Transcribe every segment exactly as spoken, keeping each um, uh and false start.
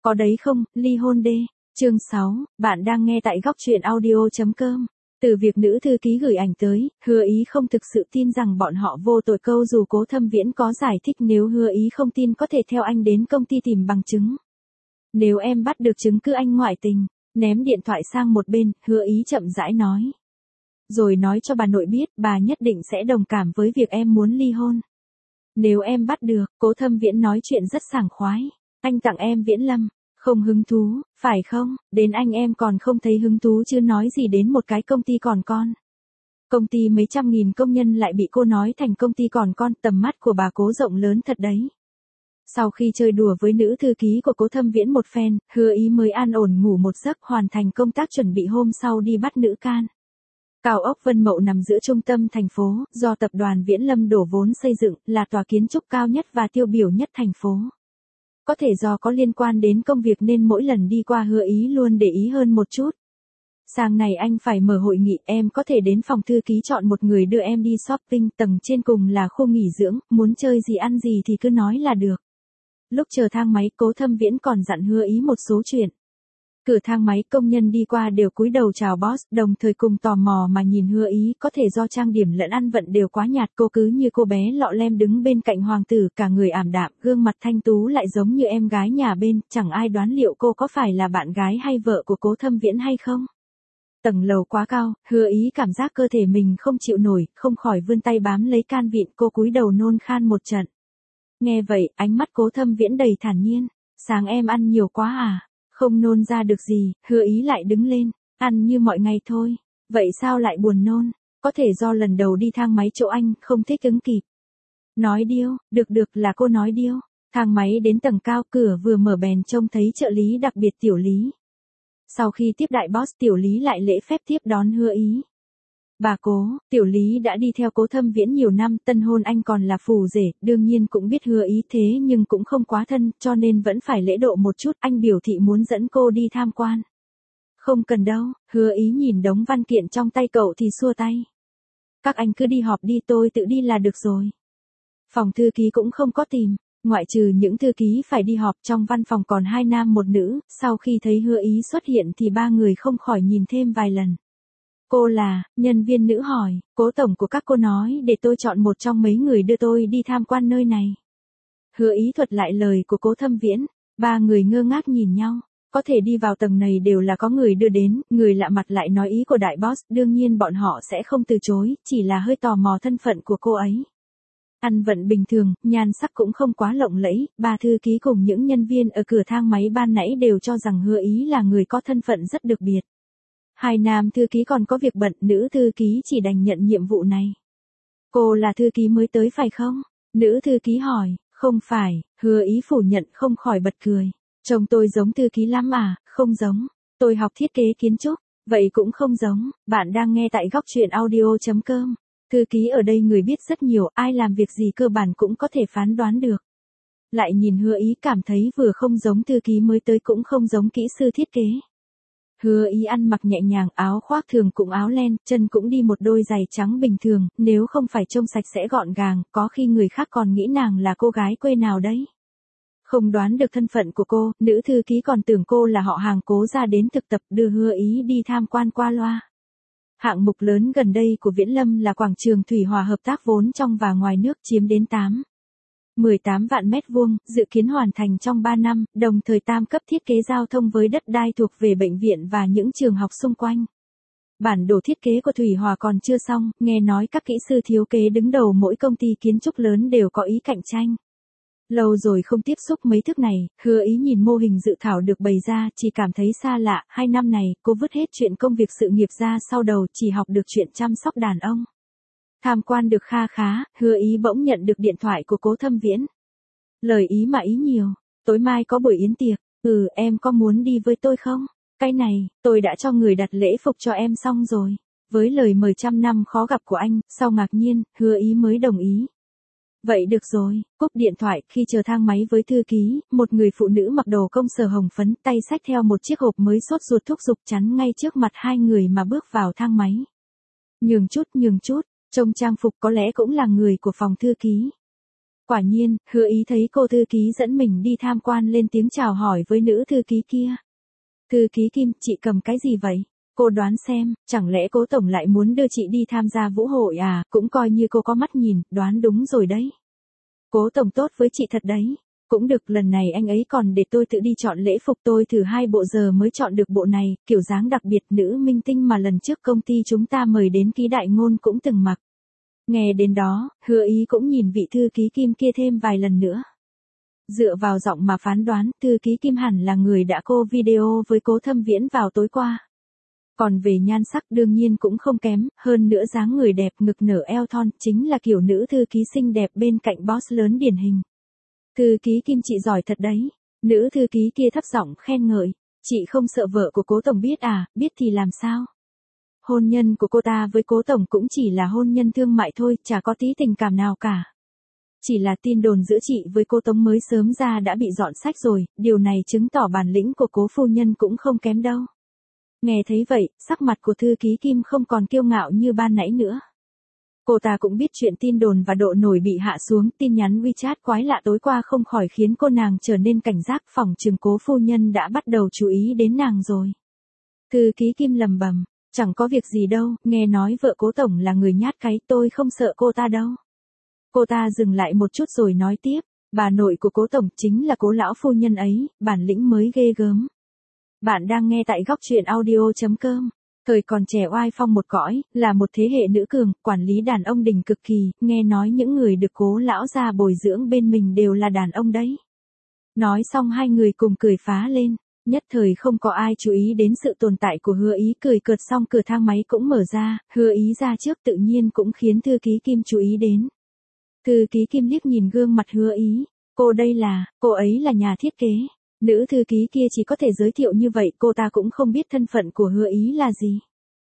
Có đấy không, ly hôn đê. Chương sáu, bạn đang nghe tại góc truyện audio.com. Từ việc nữ thư ký gửi ảnh tới, Hứa Ý không thực sự tin rằng bọn họ vô tội câu dù Cố Thâm Viễn có giải thích nếu Hứa Ý không tin có thể theo anh đến công ty tìm bằng chứng. Nếu em bắt được chứng cứ anh ngoại tình, ném điện thoại sang một bên, Hứa Ý chậm rãi nói. Rồi nói cho bà nội biết, bà nhất định sẽ đồng cảm với việc em muốn ly hôn. Nếu em bắt được, Cố Thâm Viễn nói chuyện rất sảng khoái. Anh tặng em Viễn Lâm. Không hứng thú, phải không? Đến anh em còn không thấy hứng thú chứ nói gì đến một cái công ty còn con. Công ty mấy trăm nghìn công nhân lại bị cô nói thành công ty còn con, tầm mắt của bà Cố rộng lớn thật đấy. Sau khi chơi đùa với nữ thư ký của Cố Thâm Viễn một phen, Hứa Ý mới an ổn ngủ một giấc hoàn thành công tác chuẩn bị hôm sau đi bắt nữ can. Cao ốc Vân Mậu nằm giữa trung tâm thành phố, do tập đoàn Viễn Lâm đổ vốn xây dựng, là tòa kiến trúc cao nhất và tiêu biểu nhất thành phố. Có thể do có liên quan đến công việc nên mỗi lần đi qua Hứa Ý luôn để ý hơn một chút. Sáng này anh phải mở hội nghị, em có thể đến phòng thư ký chọn một người đưa em đi shopping, tầng trên cùng là khu nghỉ dưỡng, muốn chơi gì ăn gì thì cứ nói là được. Lúc chờ thang máy, Cố Thâm Viễn còn dặn Hứa Ý một số chuyện. Cửa thang máy, công nhân đi qua đều cúi đầu chào boss, đồng thời cùng tò mò mà nhìn Hứa Ý, có thể do trang điểm lẫn ăn vận đều quá nhạt, cô cứ như cô bé lọ lem đứng bên cạnh hoàng tử, cả người ảm đạm, gương mặt thanh tú lại giống như em gái nhà bên, chẳng ai đoán liệu cô có phải là bạn gái hay vợ của Cố Thâm Viễn hay không. Tầng lầu quá cao, Hứa Ý cảm giác cơ thể mình không chịu nổi, không khỏi vươn tay bám lấy can vịn, cô cúi đầu nôn khan một trận. Nghe vậy, ánh mắt Cố Thâm Viễn đầy thản nhiên. Sáng em ăn nhiều quá à? Không nôn ra được gì, Hứa Ý lại đứng lên, ăn như mọi ngày thôi. Vậy sao lại buồn nôn? Có thể do lần đầu đi thang máy chỗ anh, không thích ứng kịp. Nói điêu, được được là cô nói điêu. Thang máy đến tầng cao, cửa vừa mở bèn trông thấy trợ lý đặc biệt Tiểu Lý. Sau khi tiếp đại boss, Tiểu Lý lại lễ phép tiếp đón Hứa Ý. Bà Cố, Tiểu Lý đã đi theo Cố Thâm Viễn nhiều năm, tân hôn anh còn là phù rể, đương nhiên cũng biết Hứa Ý thế nhưng cũng không quá thân, cho nên vẫn phải lễ độ một chút, anh biểu thị muốn dẫn cô đi tham quan. Không cần đâu, Hứa Ý nhìn đống văn kiện trong tay cậu thì xua tay. Các anh cứ đi họp đi, tôi tự đi là được rồi. Phòng thư ký cũng không có tìm, ngoại trừ những thư ký phải đi họp, trong văn phòng còn hai nam một nữ, sau khi thấy Hứa Ý xuất hiện thì ba người không khỏi nhìn thêm vài lần. Cô là, nhân viên nữ hỏi, Cố tổng của các cô nói để tôi chọn một trong mấy người đưa tôi đi tham quan nơi này. Hứa Ý thuật lại lời của Cố Thâm Viễn, ba người ngơ ngác nhìn nhau, có thể đi vào tầng này đều là có người đưa đến, người lạ mặt lại nói ý của đại boss, đương nhiên bọn họ sẽ không từ chối, chỉ là hơi tò mò thân phận của cô ấy. Ăn vận bình thường, nhan sắc cũng không quá lộng lẫy, ba thư ký cùng những nhân viên ở cửa thang máy ban nãy đều cho rằng Hứa Ý là người có thân phận rất đặc biệt. Hai nam thư ký còn có việc bận, nữ thư ký chỉ đành nhận nhiệm vụ này. Cô là thư ký mới tới phải không? Nữ thư ký hỏi, không phải, Hứa Ý phủ nhận, không khỏi bật cười. Trông tôi giống thư ký lắm à? Không giống. Tôi học thiết kế kiến trúc, vậy cũng không giống. Bạn đang nghe tại góc truyện audio.com. Thư ký ở đây người biết rất nhiều, ai làm việc gì cơ bản cũng có thể phán đoán được. Lại nhìn Hứa Ý cảm thấy vừa không giống thư ký mới tới cũng không giống kỹ sư thiết kế. Hứa Ý ăn mặc nhẹ nhàng, áo khoác thường cũng áo len, chân cũng đi một đôi giày trắng bình thường, nếu không phải trông sạch sẽ gọn gàng, có khi người khác còn nghĩ nàng là cô gái quê nào đấy. Không đoán được thân phận của cô, nữ thư ký còn tưởng cô là họ hàng Cố ra đến thực tập, đưa Hứa Ý đi tham quan qua loa. Hạng mục lớn gần đây của Viễn Lâm là quảng trường Thủy Hòa hợp tác vốn trong và ngoài nước chiếm đến tám mười tám vạn mét vuông, dự kiến hoàn thành trong ba năm, đồng thời tam cấp thiết kế giao thông với đất đai thuộc về bệnh viện và những trường học xung quanh. Bản đồ thiết kế của Thủy Hòa còn chưa xong, nghe nói các kỹ sư thiếu kế đứng đầu mỗi công ty kiến trúc lớn đều có ý cạnh tranh. Lâu rồi không tiếp xúc mấy thức này, Hứa Ý nhìn mô hình dự thảo được bày ra, chỉ cảm thấy xa lạ, hai năm này, cô vứt hết chuyện công việc sự nghiệp ra sau đầu, chỉ học được chuyện chăm sóc đàn ông. Tham quan được kha khá, Hứa Ý bỗng nhận được điện thoại của Cố Thâm Viễn. Lời ý mà ý nhiều, tối mai có buổi yến tiệc, ừ em có muốn đi với tôi không? Cái này, tôi đã cho người đặt lễ phục cho em xong rồi. Với lời mời trăm năm khó gặp của anh, sau ngạc nhiên, Hứa Ý mới đồng ý. Vậy được rồi, cúp điện thoại, khi chờ thang máy với thư ký, một người phụ nữ mặc đồ công sở hồng phấn, tay xách theo một chiếc hộp mới sốt ruột thúc giục chắn ngay trước mặt hai người mà bước vào thang máy. Nhường chút, nhường chút, trông trang phục có lẽ cũng là người của phòng thư ký. Quả nhiên, Hứa Ý thấy cô thư ký dẫn mình đi tham quan lên tiếng chào hỏi với nữ thư ký kia. Thư ký Kim, chị cầm cái gì vậy? Cô đoán xem, chẳng lẽ cố tổng lại muốn đưa chị đi tham gia vũ hội à, cũng coi như cô có mắt nhìn, đoán đúng rồi đấy. Cố tổng tốt với chị thật đấy. Cũng được, lần này anh ấy còn để tôi tự đi chọn lễ phục, tôi thử hai bộ giờ mới chọn được bộ này, kiểu dáng đặc biệt, nữ minh tinh mà lần trước công ty chúng ta mời đến ký đại ngôn cũng từng mặc. Nghe đến đó, Hứa Ý cũng nhìn vị thư ký Kim kia thêm vài lần nữa. Dựa vào giọng mà phán đoán, thư ký Kim hẳn là người đã cô video với Cố Thâm Viễn vào tối qua. Còn về nhan sắc đương nhiên cũng không kém, hơn nữa dáng người đẹp, ngực nở eo thon, chính là kiểu nữ thư ký xinh đẹp bên cạnh boss lớn điển hình. Thư ký Kim, chị giỏi thật đấy. Nữ thư ký kia thấp giọng khen ngợi. Chị không sợ vợ của Cố tổng biết à, biết thì làm sao? Hôn nhân của cô ta với Cố tổng cũng chỉ là hôn nhân thương mại thôi, chả có tí tình cảm nào cả. Chỉ là tin đồn giữa chị với cô Tống mới sớm ra đã bị dọn sách rồi, điều này chứng tỏ bản lĩnh của Cố phu nhân cũng không kém đâu. Nghe thấy vậy, sắc mặt của thư ký Kim không còn kiêu ngạo như ban nãy nữa. Cô ta cũng biết chuyện tin đồn và độ nổi bị hạ xuống, tin nhắn WeChat quái lạ tối qua không khỏi khiến cô nàng trở nên cảnh giác, phỏng chừng Cố phu nhân đã bắt đầu chú ý đến nàng rồi. Thư ký Kim lầm bầm, chẳng có việc gì đâu, nghe nói vợ Cố tổng là người nhát cái, tôi không sợ cô ta đâu. Cô ta dừng lại một chút rồi nói tiếp, bà nội của Cố tổng chính là Cố lão phu nhân ấy, bản lĩnh mới ghê gớm. Bạn đang nghe tại góc truyện audio chấm com. Thời còn trẻ oai phong một cõi, là một thế hệ nữ cường, quản lý đàn ông đỉnh cực kỳ, nghe nói những người được Cố lão gia bồi dưỡng bên mình đều là đàn ông đấy. Nói xong hai người cùng cười phá lên, nhất thời không có ai chú ý đến sự tồn tại của Hứa Ý, cười cợt xong cửa thang máy cũng mở ra, Hứa Ý ra trước tự nhiên cũng khiến thư ký Kim chú ý đến. Thư ký Kim liếc nhìn gương mặt Hứa Ý, cô đây là, cô ấy là nhà thiết kế. Nữ thư ký kia chỉ có thể giới thiệu như vậy, cô ta cũng không biết thân phận của Hứa Ý là gì.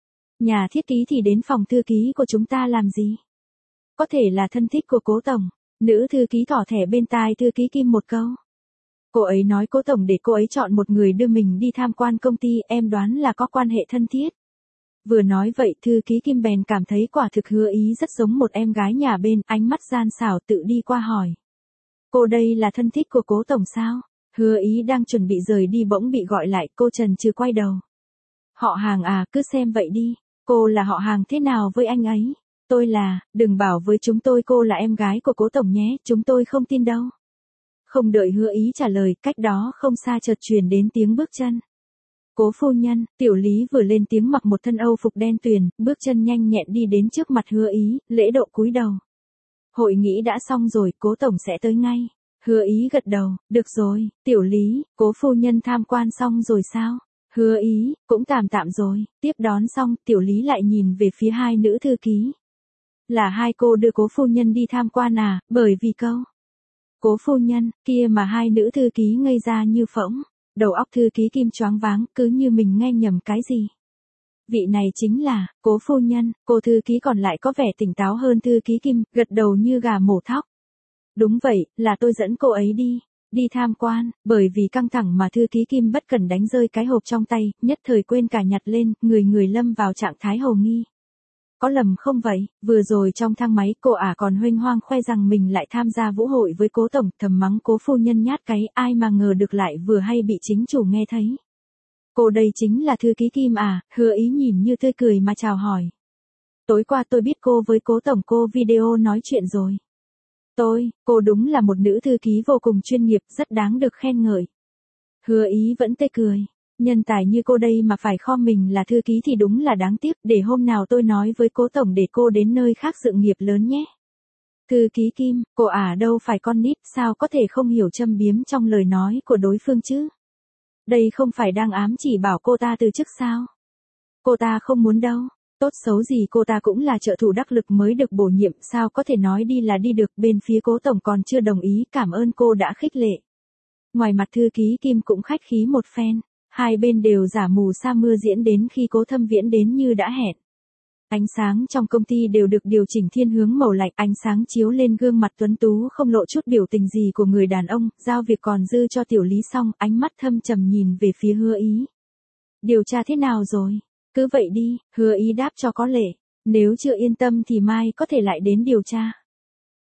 Nhà thiết kế thì đến phòng thư ký của chúng ta làm gì? Có thể là thân thích của Cố tổng. Nữ thư ký thỏ thẻ bên tai thư ký Kim một câu. Cô ấy nói Cố tổng để cô ấy chọn một người đưa mình đi tham quan công ty, em đoán là có quan hệ thân thiết. Vừa nói vậy thư ký Kim bèn cảm thấy quả thực Hứa Ý rất giống một em gái nhà bên, ánh mắt gian xảo tự đi qua hỏi. Cô đây là thân thích của Cố tổng sao? Hứa Ý đang chuẩn bị rời đi bỗng bị gọi lại, cô chần chừ quay đầu. Họ hàng à, cứ xem vậy đi, cô là họ hàng thế nào với anh ấy? Tôi là, đừng bảo với chúng tôi cô là em gái của Cố tổng nhé, chúng tôi không tin đâu. Không đợi Hứa Ý trả lời, cách đó không xa chợt truyền đến tiếng bước chân. Cố phu nhân, Tiểu Lý vừa lên tiếng mặc một thân âu phục đen tuyền, bước chân nhanh nhẹn đi đến trước mặt Hứa Ý, lễ độ cúi đầu. Hội nghị đã xong rồi, Cố tổng sẽ tới ngay. Hứa Ý gật đầu, được rồi, Tiểu Lý, Cố phu nhân tham quan xong rồi sao? Hứa Ý, cũng tạm tạm rồi, tiếp đón xong, Tiểu Lý lại nhìn về phía hai nữ thư ký. Là hai cô đưa Cố phu nhân đi tham quan à, bởi vì câu. Cố phu nhân, kia mà hai nữ thư ký ngây ra như phỗng, đầu óc thư ký Kim choáng váng, cứ như mình nghe nhầm cái gì. Vị này chính là, Cố phu nhân, cô thư ký còn lại có vẻ tỉnh táo hơn thư ký Kim, gật đầu như gà mổ thóc. Đúng vậy, là tôi dẫn cô ấy đi, đi tham quan, bởi vì căng thẳng mà thư ký Kim bất cẩn đánh rơi cái hộp trong tay, nhất thời quên cả nhặt lên, người người lâm vào trạng thái hồ nghi. Có lầm không vậy, vừa rồi trong thang máy cô ả còn huênh hoang khoe rằng mình lại tham gia vũ hội với Cố tổng, thầm mắng Cố phu nhân nhát cái, ai mà ngờ được lại vừa hay bị chính chủ nghe thấy. Cô đây chính là thư ký Kim à, Hứa Ý nhìn như tươi cười mà chào hỏi. Tối qua tôi biết cô với Cố tổng cô video nói chuyện rồi. Tôi, cô đúng là một nữ thư ký vô cùng chuyên nghiệp, rất đáng được khen ngợi. Hứa Ý vẫn tươi cười. Nhân tài như cô đây mà phải kho mình là thư ký thì đúng là đáng tiếc, để hôm nào tôi nói với Cố tổng để cô đến nơi khác sự nghiệp lớn nhé. Thư ký Kim, cô ả đâu phải con nít, sao có thể không hiểu châm biếm trong lời nói của đối phương chứ? Đây không phải đang ám chỉ bảo cô ta từ chức sao? Cô ta không muốn đâu. Tốt xấu gì cô ta cũng là trợ thủ đắc lực mới được bổ nhiệm, sao có thể nói đi là đi được, bên phía Cố tổng còn chưa đồng ý, cảm ơn cô đã khích lệ. Ngoài mặt thư ký Kim cũng khách khí một phen, hai bên đều giả mù sa mưa diễn đến khi Cố Thâm Viễn đến như đã hẹn. Ánh sáng trong công ty đều được điều chỉnh thiên hướng màu lạnh, ánh sáng chiếu lên gương mặt tuấn tú không lộ chút biểu tình gì của người đàn ông, giao việc còn dư cho Tiểu Lý xong, ánh mắt thâm trầm nhìn về phía Hứa Ý. Điều tra thế nào rồi? Cứ vậy đi, Hứa Ý đáp cho có lệ, nếu chưa yên tâm thì mai có thể lại đến điều tra.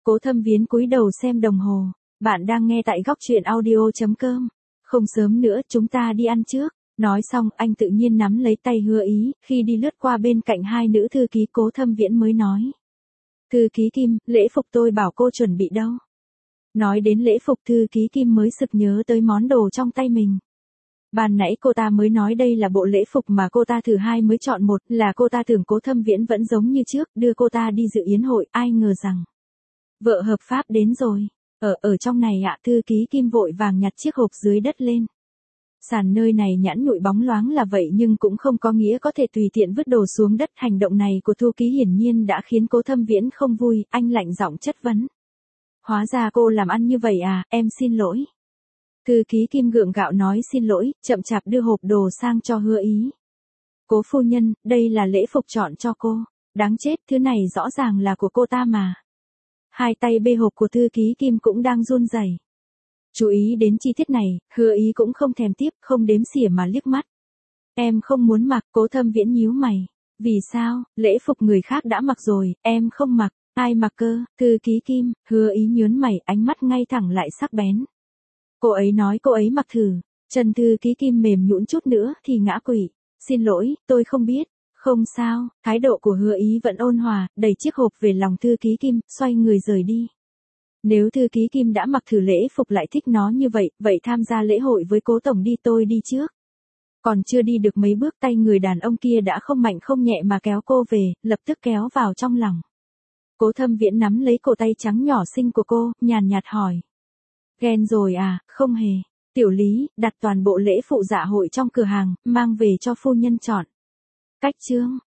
Cố Thâm Viễn cúi đầu xem đồng hồ. Bạn đang nghe tại góc truyện audio.com. Không sớm nữa, chúng ta đi ăn trước. Nói xong, anh tự nhiên nắm lấy tay Hứa Ý, khi đi lướt qua bên cạnh hai nữ thư ký Cố Thâm Viễn mới nói. Thư ký Kim, lễ phục tôi bảo cô chuẩn bị đâu? Nói đến lễ phục, thư ký Kim mới sực nhớ tới món đồ trong tay mình. Ban nãy cô ta mới nói đây là bộ lễ phục mà cô ta thử hai mới chọn một, là cô ta tưởng Cố Thâm Viễn vẫn giống như trước, đưa cô ta đi dự yến hội, ai ngờ rằng vợ hợp pháp đến rồi. Ở ở trong này ạ, thư ký Kim vội vàng nhặt chiếc hộp dưới đất lên. Sàn nơi này nhẵn nhụi bóng loáng là vậy nhưng cũng không có nghĩa có thể tùy tiện vứt đồ xuống đất. Hành động này của thư ký hiển nhiên đã khiến Cố Thâm Viễn không vui, anh lạnh giọng chất vấn. Hóa ra cô làm ăn như vậy à, em xin lỗi. Thư ký Kim gượng gạo nói xin lỗi, chậm chạp đưa hộp đồ sang cho Hứa Ý. Cố phu nhân, đây là lễ phục chọn cho cô. Đáng chết, thứ này rõ ràng là của cô ta mà. Hai tay bê hộp của thư ký Kim cũng đang run rẩy. Chú ý đến chi tiết này, Hứa Ý cũng không thèm tiếp, không đếm xỉa mà liếc mắt. Em không muốn mặc. Cố Thâm Viễn nhíu mày. Vì sao, lễ phục người khác đã mặc rồi, em không mặc. Ai mặc cơ? Thư ký Kim. Hứa Ý nhớn mày, ánh mắt ngay thẳng lại sắc bén. Cô ấy nói cô ấy mặc thử. Chân thư ký Kim mềm nhũn chút nữa thì ngã quỵ. Xin lỗi, tôi không biết. Không sao. Thái độ của Hứa Ý vẫn ôn hòa, đẩy chiếc hộp về lòng thư ký Kim, xoay người rời đi. Nếu thư ký Kim đã mặc thử lễ phục lại thích nó như vậy, vậy tham gia lễ hội với Cố tổng đi, tôi đi trước. Còn chưa đi được mấy bước, tay người đàn ông kia đã không mạnh không nhẹ mà kéo cô về, lập tức kéo vào trong lòng. Cố Thâm Viễn nắm lấy cổ tay trắng nhỏ xinh của cô, nhàn nhạt hỏi. Ghen rồi à? Không hề. Tiểu Lý, đặt toàn bộ lễ phụ dạ hội trong cửa hàng, mang về cho phu nhân chọn. Cách chương.